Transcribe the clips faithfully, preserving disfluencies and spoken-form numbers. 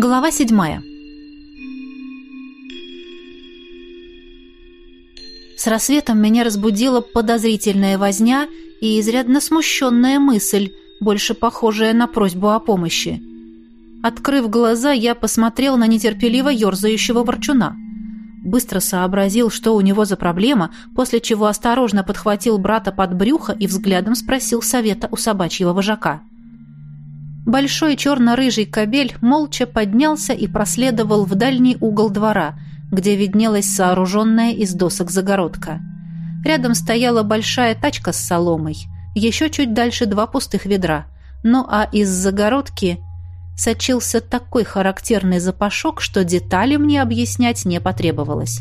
Глава седьмая. С рассветом меня разбудила подозрительная возня и изрядно смущенная мысль, больше похожая на просьбу о помощи. Открыв глаза, я посмотрел на нетерпеливо ерзающего ворчуна. Быстро сообразил, что у него за проблема, после чего осторожно подхватил брата под брюхо и взглядом спросил совета у собачьего вожака. Большой черно-рыжий кобель молча поднялся и проследовал в дальний угол двора, где виднелась сооруженная из досок загородка. Рядом стояла большая тачка с соломой, еще чуть дальше два пустых ведра. Ну а из загородки сочился такой характерный запашок, что детали мне объяснять не потребовалось.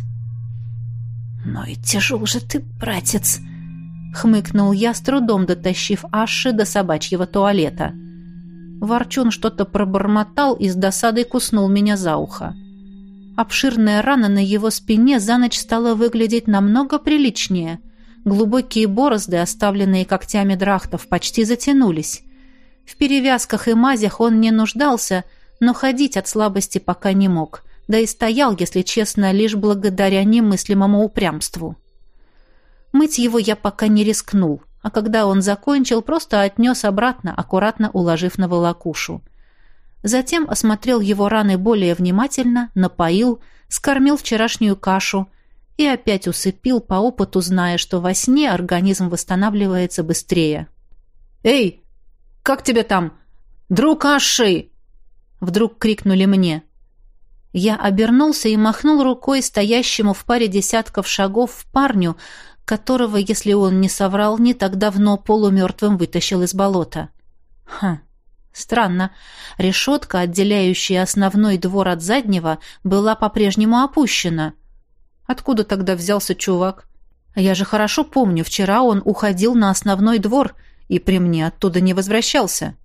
«Ну и тяжел же ты, братец!» — хмыкнул я, с трудом дотащив Аши до собачьего туалета. Ворчун что-то пробормотал и с досадой куснул меня за ухо. Обширная рана на его спине за ночь стала выглядеть намного приличнее. Глубокие борозды, оставленные когтями драхтов, почти затянулись. В перевязках и мазях он не нуждался, но ходить от слабости пока не мог, да и стоял, если честно, лишь благодаря немыслимому упрямству. Мыть его я пока не рискнул, а когда он закончил, просто отнес обратно, аккуратно уложив на волокушу. Затем осмотрел его раны более внимательно, напоил, скормил вчерашнюю кашу и опять усыпил, по опыту зная, что во сне организм восстанавливается быстрее. «Эй, как тебе там? Друг Аши!» Вдруг крикнули мне. Я обернулся и махнул рукой стоящему в паре десятков шагов парню, которого, если он не соврал, не так давно полумертвым вытащил из болота. Хм, странно. Решетка, отделяющая основной двор от заднего, была по-прежнему опущена. Откуда тогда взялся чувак? Я же хорошо помню, вчера он уходил на основной двор и при мне оттуда не возвращался.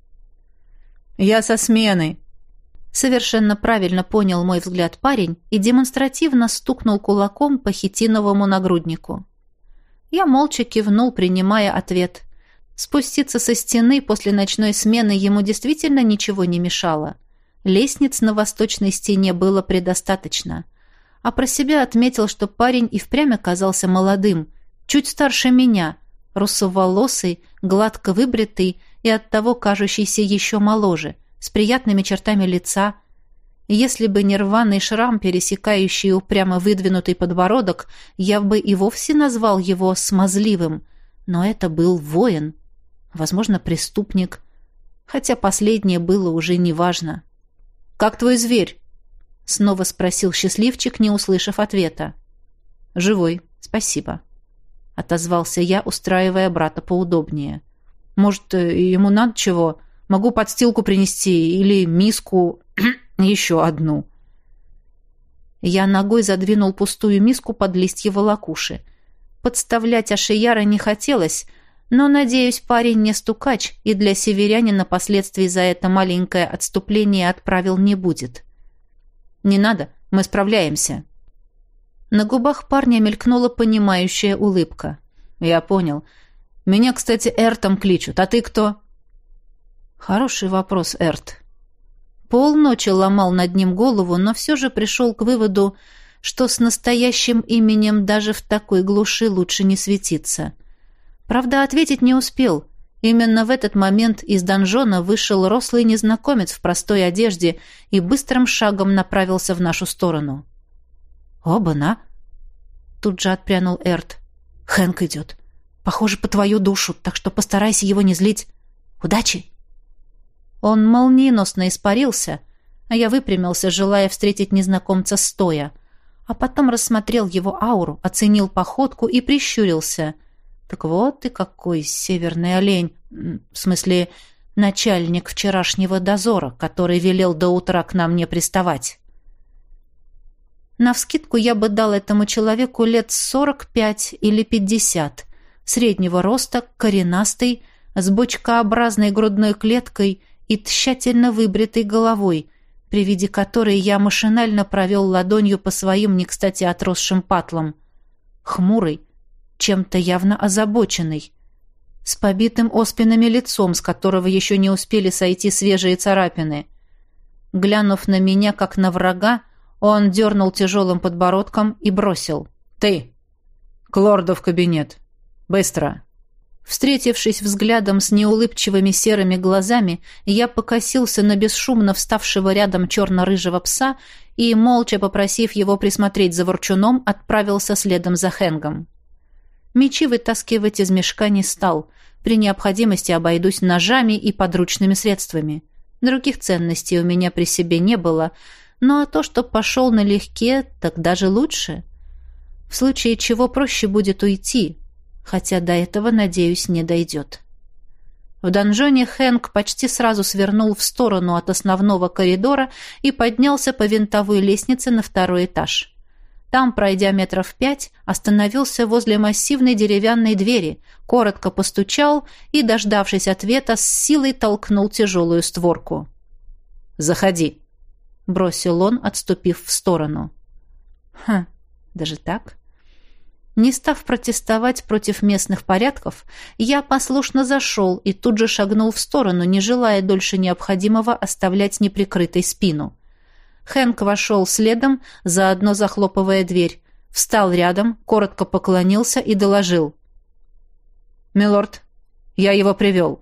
«Я со смены», — совершенно правильно понял мой взгляд парень и демонстративно стукнул кулаком по хитиновому нагруднику. Я молча кивнул, принимая ответ. Спуститься со стены после ночной смены ему действительно ничего не мешало. Лестниц на восточной стене было предостаточно. А про себя отметил, что парень и впрямь оказался молодым, чуть старше меня, русоволосый, гладко выбритый и оттого кажущийся еще моложе, с приятными чертами лица. Если бы не рваный шрам, пересекающий упрямо выдвинутый подбородок, я бы и вовсе назвал его смазливым. Но это был воин, возможно, преступник, хотя последнее было уже неважно. «Как твой зверь?» — снова спросил счастливчик, не услышав ответа. «Живой, спасибо», — отозвался я, устраивая брата поудобнее. «Может, ему надо чего? Могу подстилку принести или миску, еще одну». Я ногой задвинул пустую миску под листья волокуши. Подставлять Ашияра не хотелось, но, надеюсь, парень не стукач и для северянина последствий за это маленькое отступление отправил не будет. «Не надо, мы справляемся». На губах парня мелькнула понимающая улыбка. «Я понял. Меня, кстати, Эртом кличут. А ты кто?» «Хороший вопрос, Эрт». Полночи ломал над ним голову, но все же пришел к выводу, что с настоящим именем даже в такой глуши лучше не светиться. Правда, ответить не успел. Именно в этот момент из донжона вышел рослый незнакомец в простой одежде и быстрым шагом направился в нашу сторону. «Оба-на!» Тут же отпрянул Эрт. «Хэнк идет. Похоже, по твою душу, так что постарайся его не злить. Удачи!» Он молниеносно испарился, а я выпрямился, желая встретить незнакомца стоя, а потом рассмотрел его ауру, оценил походку и прищурился. Так вот ты какой северный олень, в смысле, начальник вчерашнего дозора, который велел до утра к нам не приставать. Навскидку я бы дал этому человеку лет сорок пять или пятьдесят, среднего роста, коренастый, с бочкообразной грудной клеткой и тщательно выбритой головой, при виде которой я машинально провел ладонью по своим не кстати отросшим патлам. Хмурый, чем-то явно озабоченный, с побитым оспинами лицом, с которого еще не успели сойти свежие царапины. Глянув на меня, как на врага, он дернул тяжелым подбородком и бросил. «Ты! К лорду в кабинет! Быстро!» Встретившись взглядом с неулыбчивыми серыми глазами, я покосился на бесшумно вставшего рядом черно-рыжего пса и, молча попросив его присмотреть за ворчуном, отправился следом за Хэнгом. Мечи вытаскивать из мешка не стал. При необходимости обойдусь ножами и подручными средствами. Других ценностей у меня при себе не было, ну а то, что пошел налегке, так даже лучше. В случае чего проще будет уйти, хотя до этого, надеюсь, не дойдет. В донжоне Хэнк почти сразу свернул в сторону от основного коридора и поднялся по винтовой лестнице на второй этаж. Там, пройдя метров пять, остановился возле массивной деревянной двери, коротко постучал и, дождавшись ответа, с силой толкнул тяжелую створку. «Заходи», — бросил он, отступив в сторону. «Хм, даже так?» Не став протестовать против местных порядков, я послушно зашел и тут же шагнул в сторону, не желая дольше необходимого оставлять неприкрытой спину. Хэнк вошел следом, заодно захлопывая дверь, встал рядом, коротко поклонился и доложил. «Милорд, я его привел».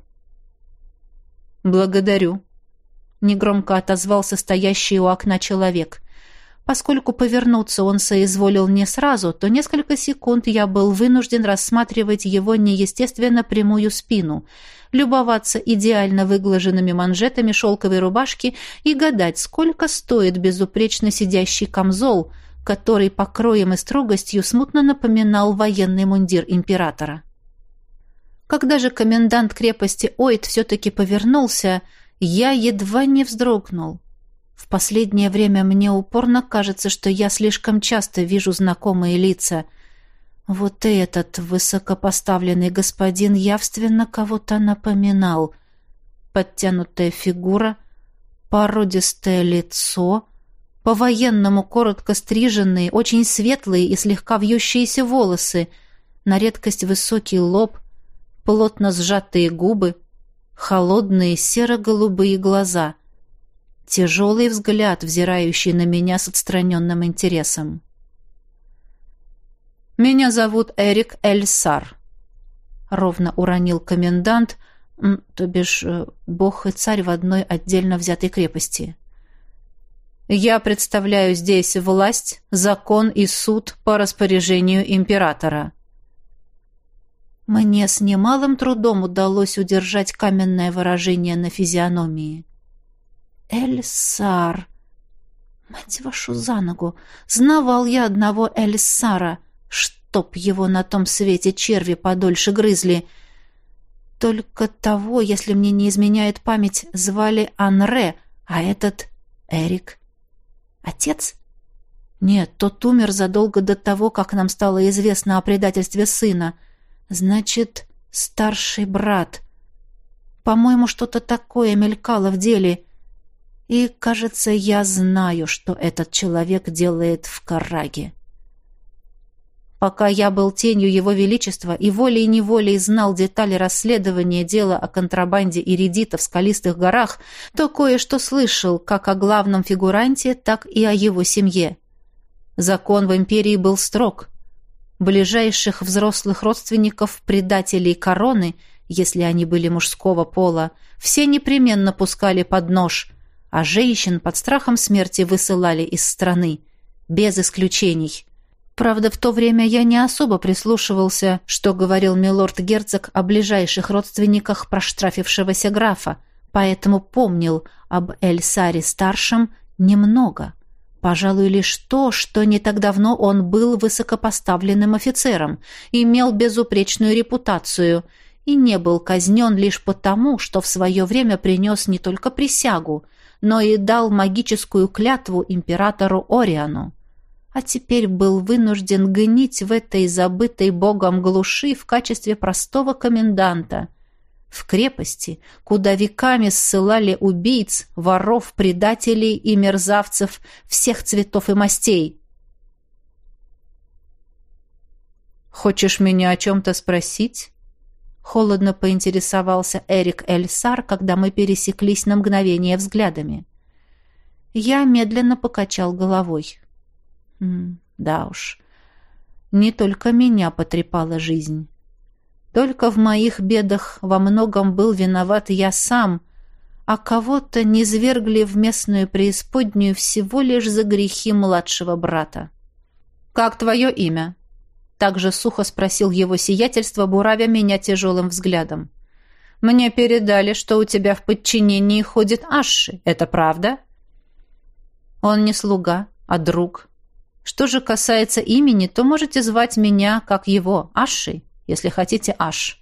«Благодарю», — негромко отозвался стоящий у окна человек. Поскольку повернуться он соизволил не сразу, то несколько секунд я был вынужден рассматривать его неестественно прямую спину, любоваться идеально выглаженными манжетами шелковой рубашки и гадать, сколько стоит безупречно сидящий камзол, который по кроям и строгостью смутно напоминал военный мундир императора. Когда же комендант крепости Ойд все-таки повернулся, я едва не вздрогнул. В последнее время мне упорно кажется, что я слишком часто вижу знакомые лица. Вот и этот высокопоставленный господин явственно кого-то напоминал. Подтянутая фигура, породистое лицо, по-военному коротко стриженные, очень светлые и слегка вьющиеся волосы, на редкость высокий лоб, плотно сжатые губы, холодные серо-голубые глаза — тяжелый взгляд, взирающий на меня с отстраненным интересом. «Меня зовут Эрик Эльсар», — ровно уронил комендант, то бишь бог и царь в одной отдельно взятой крепости. «Я представляю здесь власть, закон и суд по распоряжению императора». Мне с немалым трудом удалось удержать каменное выражение на физиономии. Эльсар. Мать вашу за ногу. Знавал я одного Эльсара, чтоб его на том свете черви подольше грызли. Только того, если мне не изменяет память, звали Анре, а этот Эрик. Отец? Нет, тот умер задолго до того, как нам стало известно о предательстве сына. Значит, старший брат. По-моему, что-то такое мелькало в деле. И, кажется, я знаю, что этот человек делает в Карраге. Пока я был тенью Его Величества и волей-неволей знал детали расследования дела о контрабанде иридита в скалистых горах, то кое-что слышал как о главном фигуранте, так и о его семье. Закон в империи был строг. Ближайших взрослых родственников предателей короны, если они были мужского пола, все непременно пускали под нож, а женщин под страхом смерти высылали из страны, без исключений. Правда, в то время я не особо прислушивался, что говорил милорд-герцог о ближайших родственниках проштрафившегося графа, поэтому помнил об Эльсаре-старшем немного. Пожалуй, лишь то, что не так давно он был высокопоставленным офицером, имел безупречную репутацию и не был казнен лишь потому, что в свое время принес не только присягу, но и дал магическую клятву императору Ориану, а теперь был вынужден гнить в этой забытой богом глуши в качестве простого коменданта, в крепости, куда веками ссылали убийц, воров, предателей и мерзавцев всех цветов и мастей. «Хочешь меня о чем-то спросить?» Холодно поинтересовался Эрик Эльсар, когда мы пересеклись на мгновение взглядами. Я медленно покачал головой. М, да уж, не только меня потрепала жизнь. Только в моих бедах во многом был виноват я сам, а кого-то низвергли в местную преисподнюю всего лишь за грехи младшего брата. «Как твое имя?» Также сухо спросил его сиятельство, буравя меня тяжелым взглядом. «Мне передали, что у тебя в подчинении ходит Аши. Это правда?» «Он не слуга, а друг. Что же касается имени, то можете звать меня, как его, Аши, если хотите, Аш».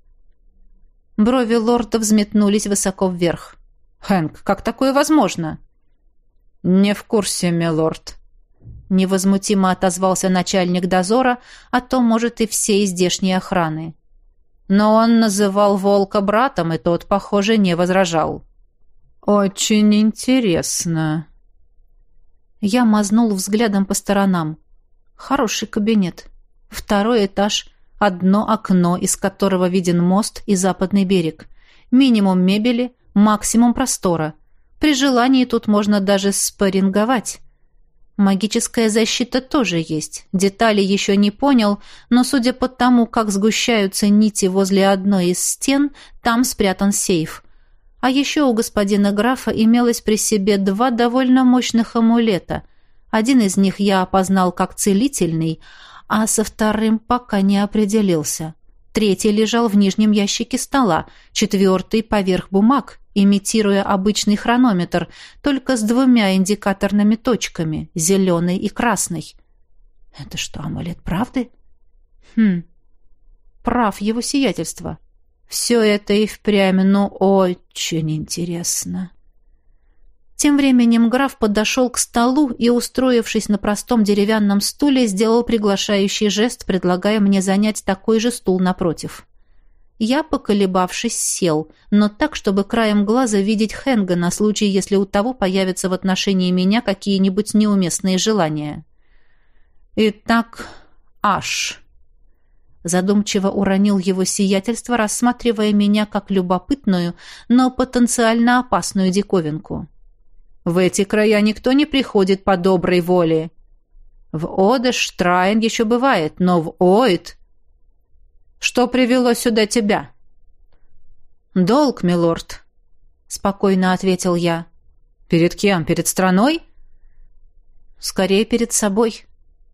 Брови лорда взметнулись высоко вверх. «Хэнк, как такое возможно?» «Не в курсе, милорд», — невозмутимо отозвался начальник дозора, а то, может, и всей здешней охраны. Но он называл волка братом, и тот, похоже, не возражал. «Очень интересно». Я мазнул взглядом по сторонам. Хороший кабинет. Второй этаж, одно окно, из которого виден мост и западный берег. Минимум мебели, максимум простора. При желании тут можно даже спарринговать. Магическая защита тоже есть. Детали еще не понял, но судя по тому, как сгущаются нити возле одной из стен, там спрятан сейф. А еще у господина графа имелось при себе два довольно мощных амулета. Один из них я опознал как целительный, а со вторым пока не определился. Третий лежал в нижнем ящике стола, четвертый поверх бумаг, имитируя обычный хронометр, только с двумя индикаторными точками, зеленой и красной. Это что, амулет правды? Хм, прав его сиятельство. Все это и впрямь, ну, очень интересно. Тем временем граф подошел к столу и, устроившись на простом деревянном стуле, сделал приглашающий жест, предлагая мне занять такой же стул напротив. Я, поколебавшись, сел, но так, чтобы краем глаза видеть Хэнга на случай, если у того появятся в отношении меня какие-нибудь неуместные желания. «Итак, Аш», — задумчиво уронил его сиятельство, рассматривая меня как любопытную, но потенциально опасную диковинку. «В эти края никто не приходит по доброй воле. В Одеш, Трайн еще бывает, но в Оид... Что привело сюда тебя?» «Долг, милорд», — спокойно ответил я. «Перед кем? Перед страной?» «Скорее, перед собой».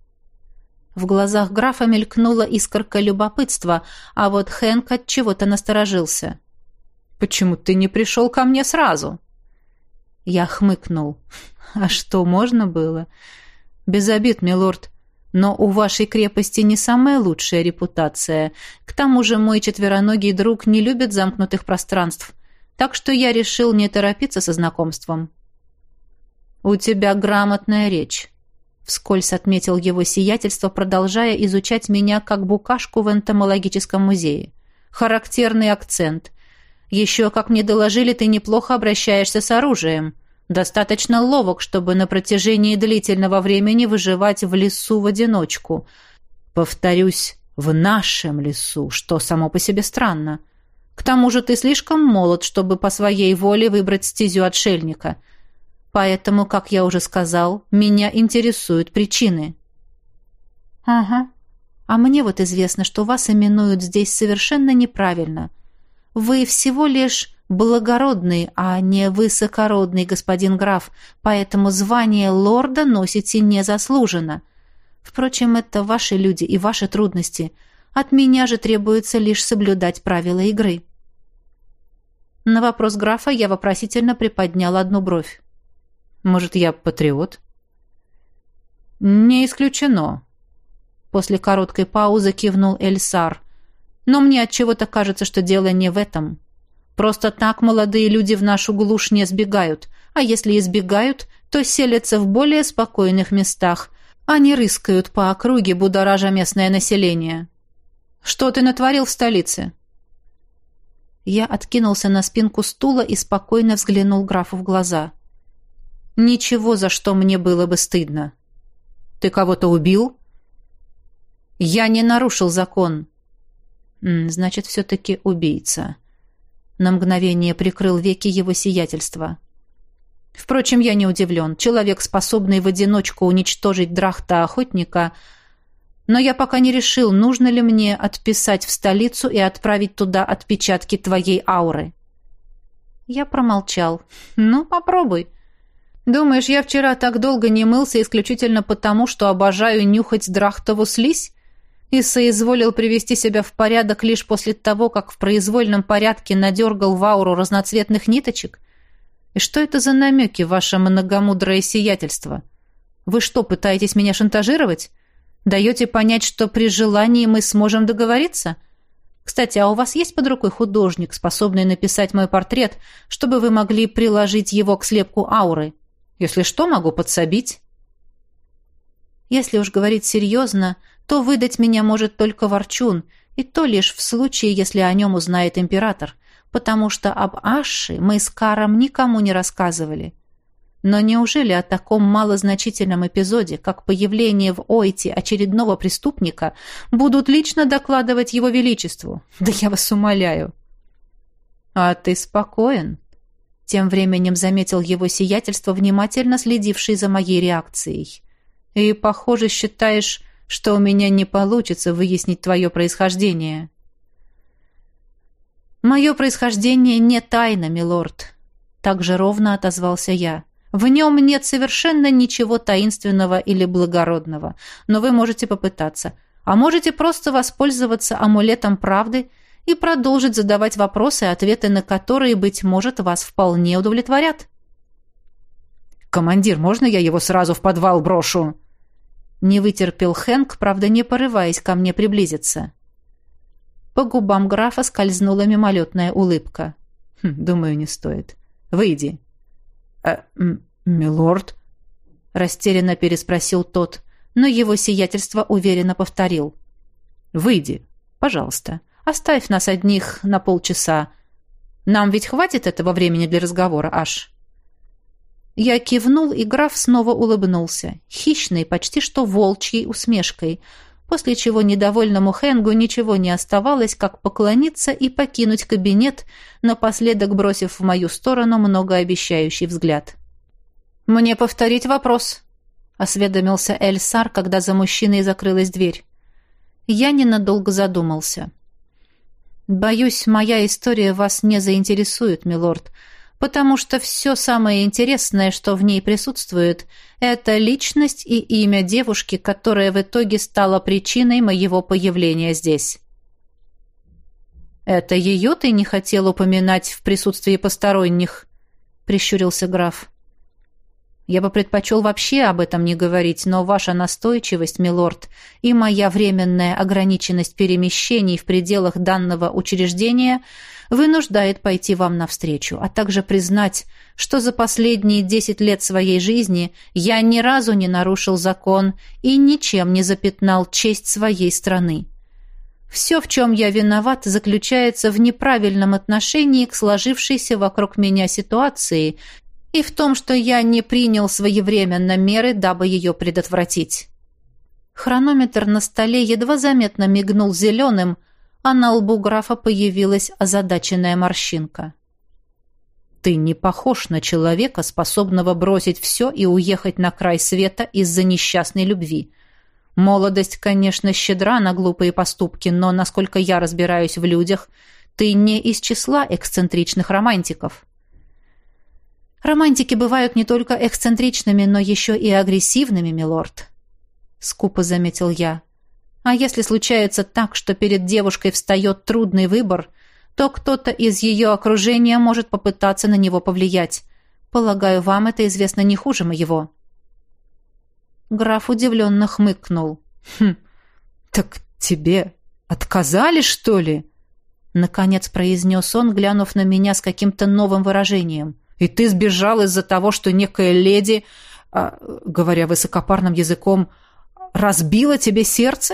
В глазах графа мелькнула искорка любопытства, а вот Хэнк от чего-то насторожился. «Почему ты не пришел ко мне сразу?» Я хмыкнул. «А что, можно было?» «Без обид, милорд. Но у вашей крепости не самая лучшая репутация. К тому же мой четвероногий друг не любит замкнутых пространств, так что я решил не торопиться со знакомством». «У тебя грамотная речь», — вскользь отметил его сиятельство, продолжая изучать меня как букашку в энтомологическом музее. «Характерный акцент. Еще, как мне доложили, ты неплохо обращаешься с оружием. Достаточно ловок, чтобы на протяжении длительного времени выживать в лесу в одиночку. Повторюсь, в нашем лесу, что само по себе странно. К тому же ты слишком молод, чтобы по своей воле выбрать стезю отшельника. Поэтому, как я уже сказал, меня интересуют причины». «Ага. А мне вот известно, что вас именуют здесь совершенно неправильно. Вы всего лишь благородный, а не высокородный господин граф, поэтому звание лорда носите незаслуженно. Впрочем, это ваши люди и ваши трудности. От меня же требуется лишь соблюдать правила игры». На вопрос графа я вопросительно приподнял одну бровь. «Может, я патриот?» «Не исключено». После короткой паузы кивнул Эльсар. «Но мне отчего-то кажется, что дело не в этом. Просто так молодые люди в нашу глушь не сбегают, а если и сбегают, то селятся в более спокойных местах, а не рыскают по округе, будоража местное население. Что ты натворил в столице?» Я откинулся на спинку стула и спокойно взглянул графу в глаза. «Ничего, за что мне было бы стыдно». «Ты кого-то убил?» «Я не нарушил закон». «Значит, все-таки убийца». На мгновение прикрыл веки его сиятельства. Впрочем, я не удивлен. Человек, способный в одиночку уничтожить Драхта-охотника. Но я пока не решил, нужно ли мне отписать в столицу и отправить туда отпечатки твоей ауры. Я промолчал. Ну, попробуй. Думаешь, я вчера так долго не мылся исключительно потому, что обожаю нюхать Драхтову слизь? И соизволил привести себя в порядок лишь после того, как в произвольном порядке надергал в ауру разноцветных ниточек? И что это за намеки, ваше многомудрое сиятельство? Вы что, пытаетесь меня шантажировать? Даете понять, что при желании мы сможем договориться? Кстати, а у вас есть под рукой художник, способный написать мой портрет, чтобы вы могли приложить его к слепку ауры? Если что, могу подсобить. Если уж говорить серьезно, то выдать меня может только Ворчун, и то лишь в случае, если о нем узнает император, потому что об Асши мы с Каром никому не рассказывали. Но неужели о таком малозначительном эпизоде, как появление в Ойте очередного преступника, будут лично докладывать его величеству? Да я вас умоляю. А ты спокоен? Тем временем заметил его сиятельство, внимательно следивший за моей реакцией. И, похоже, считаешь, что у меня не получится выяснить твое происхождение. «Мое происхождение не тайна, милорд», — так же ровно отозвался я. «В нем нет совершенно ничего таинственного или благородного, но вы можете попытаться, а можете просто воспользоваться амулетом правды и продолжить задавать вопросы, ответы на которые, быть может, вас вполне удовлетворят». «Командир, можно я его сразу в подвал брошу?» Не вытерпел Хэнк, правда, не порываясь ко мне приблизиться. По губам графа скользнула мимолетная улыбка. Хм, «Думаю, не стоит. Выйди». «Э, милорд?» Растерянно переспросил тот, но его сиятельство уверенно повторил. «Выйди, пожалуйста. Оставь нас одних на полчаса. Нам ведь хватит этого времени для разговора, Аш?» Я кивнул, и граф снова улыбнулся, хищной, почти что волчьей усмешкой, после чего недовольному Хэнгу ничего не оставалось, как поклониться и покинуть кабинет, напоследок бросив в мою сторону многообещающий взгляд. «Мне повторить вопрос», — осведомился Эльсар, когда за мужчиной закрылась дверь. Я ненадолго задумался. «Боюсь, моя история вас не заинтересует, милорд, потому что все самое интересное, что в ней присутствует, это личность и имя девушки, которая в итоге стала причиной моего появления здесь». «Это ее ты не хотел упоминать в присутствии посторонних?» — прищурился граф. «Я бы предпочел вообще об этом не говорить, но ваша настойчивость, милорд, и моя временная ограниченность перемещений в пределах данного учреждения вынуждает пойти вам навстречу, а также признать, что за последние десять лет своей жизни я ни разу не нарушил закон и ничем не запятнал честь своей страны. Все, в чем я виноват, заключается в неправильном отношении к сложившейся вокруг меня ситуации и в том, что я не принял своевременно меры, дабы ее предотвратить». Хронометр на столе едва заметно мигнул зеленым, а на лбу графа появилась озадаченная морщинка. «Ты не похож на человека, способного бросить все и уехать на край света из-за несчастной любви. Молодость, конечно, щедра на глупые поступки, но, насколько я разбираюсь в людях, ты не из числа эксцентричных романтиков». «Романтики бывают не только эксцентричными, но еще и агрессивными, милорд», — скупо заметил я. «А если случается так, что перед девушкой встает трудный выбор, то кто-то из ее окружения может попытаться на него повлиять. Полагаю, вам это известно не хуже моего». Граф удивленно хмыкнул. «Хм, так тебе отказали, что ли?» Наконец произнес он, глянув на меня с каким-то новым выражением. «И ты сбежал из-за того, что некая леди, а, говоря высокопарным языком, разбила тебе сердце?»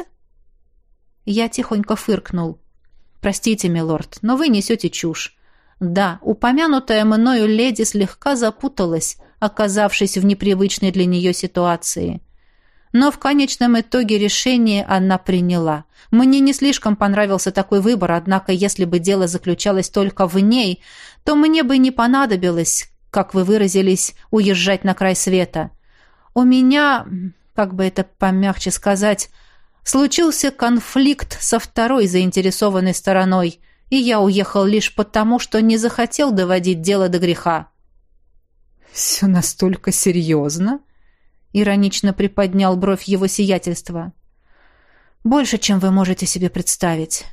Я тихонько фыркнул. «Простите, милорд, но вы несете чушь. Да, упомянутая мною леди слегка запуталась, оказавшись в непривычной для нее ситуации. Но в конечном итоге решение она приняла. Мне не слишком понравился такой выбор, однако если бы дело заключалось только в ней, то мне бы не понадобилось, как вы выразились, уезжать на край света. У меня, как бы это помягче сказать, случился конфликт со второй заинтересованной стороной, и я уехал лишь потому, что не захотел доводить дело до греха». «Все настолько серьезно?» — иронично приподнял бровь его сиятельства. «Больше, чем вы можете себе представить».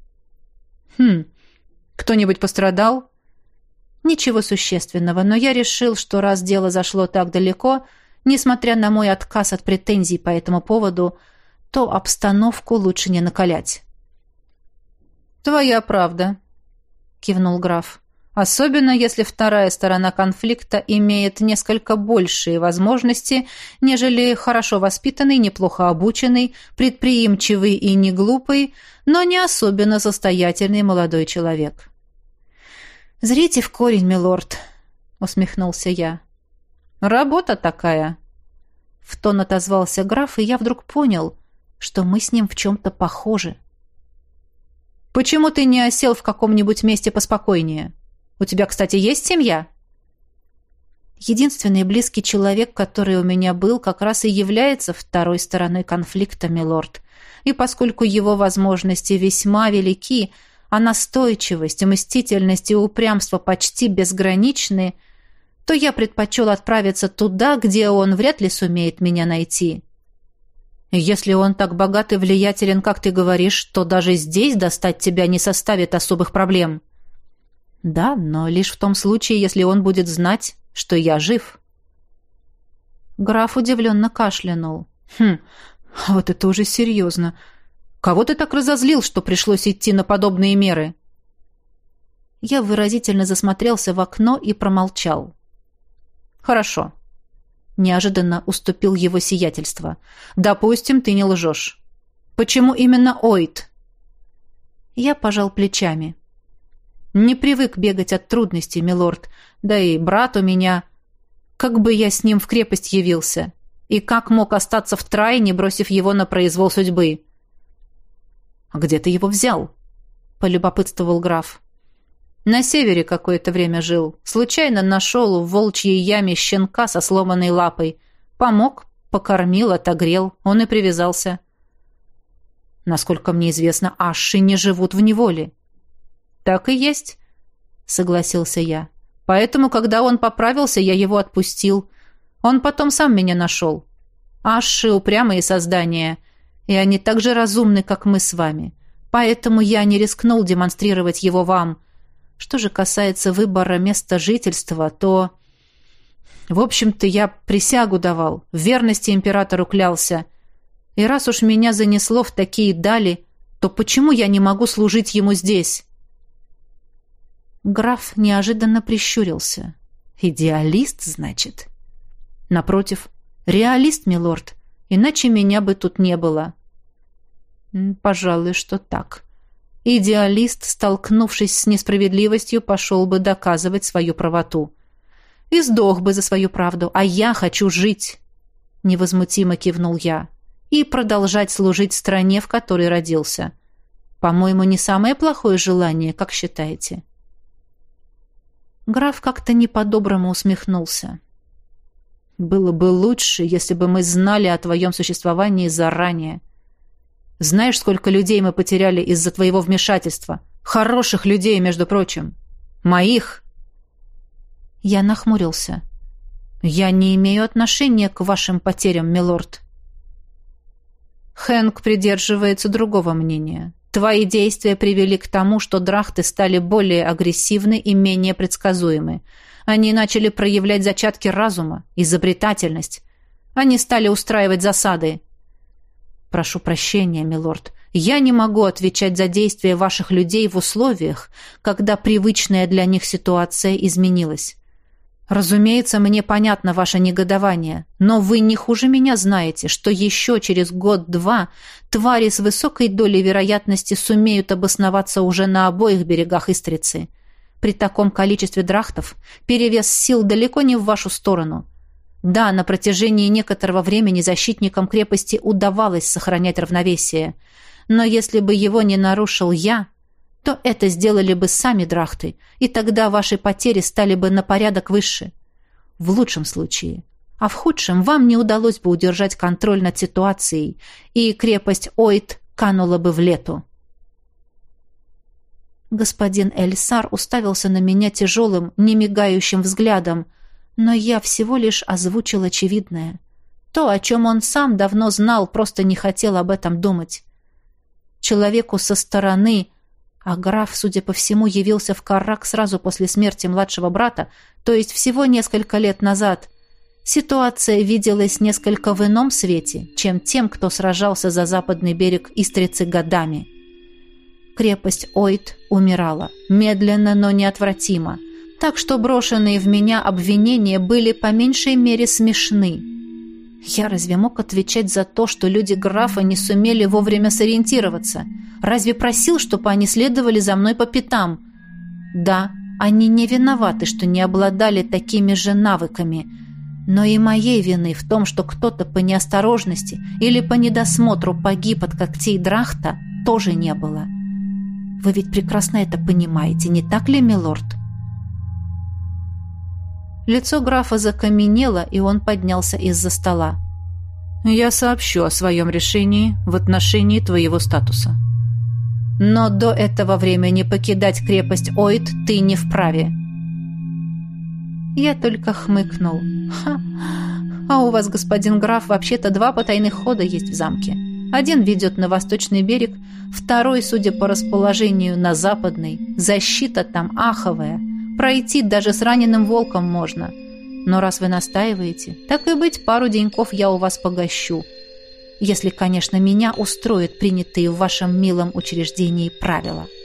«Хм, кто-нибудь пострадал?» «Ничего существенного, но я решил, что раз дело зашло так далеко, несмотря на мой отказ от претензий по этому поводу, то обстановку лучше не накалять». «Твоя правда», — кивнул граф. «Особенно, если вторая сторона конфликта имеет несколько большие возможности, нежели хорошо воспитанный, неплохо обученный, предприимчивый и не глупый, но не особенно состоятельный молодой человек». «Зрите в корень, милорд», — усмехнулся я. «Работа такая», — в тон отозвался граф, и я вдруг понял, что мы с ним в чем-то похожи. «Почему ты не осел в каком-нибудь месте поспокойнее? У тебя, кстати, есть семья?» Единственный близкий человек, который у меня был, как раз и является второй стороной конфликта, милорд. И поскольку его возможности весьма велики, а настойчивость, мстительность и упрямство почти безграничны, то я предпочел отправиться туда, где он вряд ли сумеет меня найти. Если он так богат и влиятелен, как ты говоришь, то даже здесь достать тебя не составит особых проблем. Да, но лишь в том случае, если он будет знать, что я жив. Граф удивленно кашлянул. Хм, вот это уже серьезно. Кого ты так разозлил, что пришлось идти на подобные меры? Я выразительно засмотрелся в окно и промолчал. Хорошо. Неожиданно уступил его сиятельство. Допустим, ты не лжешь. Почему именно Ойд? Я пожал плечами. Не привык бегать от трудностей, милорд. Да и брат у меня... Как бы я с ним в крепость явился? И как мог остаться в Трае, не бросив его на произвол судьбы? «А где ты его взял?» — полюбопытствовал граф. «На севере какое-то время жил. Случайно нашел в волчьей яме щенка со сломанной лапой. Помог, покормил, отогрел. Он и привязался». «Насколько мне известно, ашши не живут в неволе». «Так и есть», — согласился я. «Поэтому, когда он поправился, я его отпустил. Он потом сам меня нашел. Ашши — упрямые создания, и они так же разумны, как мы с вами. Поэтому я не рискнул демонстрировать его вам. Что же касается выбора места жительства, то... В общем-то, я присягу давал, в верности императору клялся. И раз уж меня занесло в такие дали, то почему я не могу служить ему здесь?» Граф неожиданно прищурился. «Идеалист, значит?» «Напротив, реалист, милорд, иначе меня бы тут не было». «Пожалуй, что так. Идеалист, столкнувшись с несправедливостью, пошел бы доказывать свою правоту. И сдох бы за свою правду, а я хочу жить», — невозмутимо кивнул я, «и продолжать служить стране, в которой родился. По-моему, не самое плохое желание, как считаете?» Граф как-то не по-доброму усмехнулся. «Было бы лучше, если бы мы знали о твоем существовании заранее. Знаешь, сколько людей мы потеряли из-за твоего вмешательства? Хороших людей, между прочим. Моих!» Я нахмурился. «Я не имею отношения к вашим потерям, милорд». Хэнк придерживается другого мнения. Твои действия привели к тому, что драхты стали более агрессивны и менее предсказуемы. Они начали проявлять зачатки разума, изобретательность. Они стали устраивать засады. Прошу прощения, милорд, я не могу отвечать за действия ваших людей в условиях, когда привычная для них ситуация изменилась. Разумеется, мне понятно ваше негодование, но вы не хуже меня знаете, что еще через год-два твари с высокой долей вероятности сумеют обосноваться уже на обоих берегах Истрицы. При таком количестве драхтов перевес сил далеко не в вашу сторону. Да, на протяжении некоторого времени защитникам крепости удавалось сохранять равновесие, но если бы его не нарушил я, то это сделали бы сами драхты, и тогда ваши потери стали бы на порядок выше. В лучшем случае. А в худшем вам не удалось бы удержать контроль над ситуацией, и крепость Ойт канула бы в лету. Господин Эльсар уставился на меня тяжелым, немигающим взглядом, но я всего лишь озвучил очевидное. То, о чем он сам давно знал, просто не хотел об этом думать. Человеку со стороны, а граф, судя по всему, явился в Каррак сразу после смерти младшего брата, то есть всего несколько лет назад, ситуация виделась несколько в ином свете, чем тем, кто сражался за западный берег Истрицы годами. Крепость Ойт умирала, медленно, но неотвратимо, так что брошенные в меня обвинения были по меньшей мере смешны. Я разве мог отвечать за то, что люди графа не сумели вовремя сориентироваться? Разве просил, чтобы они следовали за мной по пятам? Да, они не виноваты, что не обладали такими же навыками, но и моей вины в том, что кто-то по неосторожности или по недосмотру погиб от когтей драхта, тоже не было. Вы ведь прекрасно это понимаете, не так ли, милорд? Лицо графа закаменело, и он поднялся из-за стола. «Я сообщу о своем решении в отношении твоего статуса. Но до этого времени покидать крепость Ойт ты не вправе». Я только хмыкнул. «Ха! А у вас, господин граф, вообще-то два потайных хода есть в замке. Один ведет на восточный берег, второй, судя по расположению, на западный. Защита там аховая. Пройти даже с раненым волком можно. Но раз вы настаиваете, так и быть, пару деньков я у вас погощу. Если, конечно, меня устроят принятые в вашем милом учреждении правила».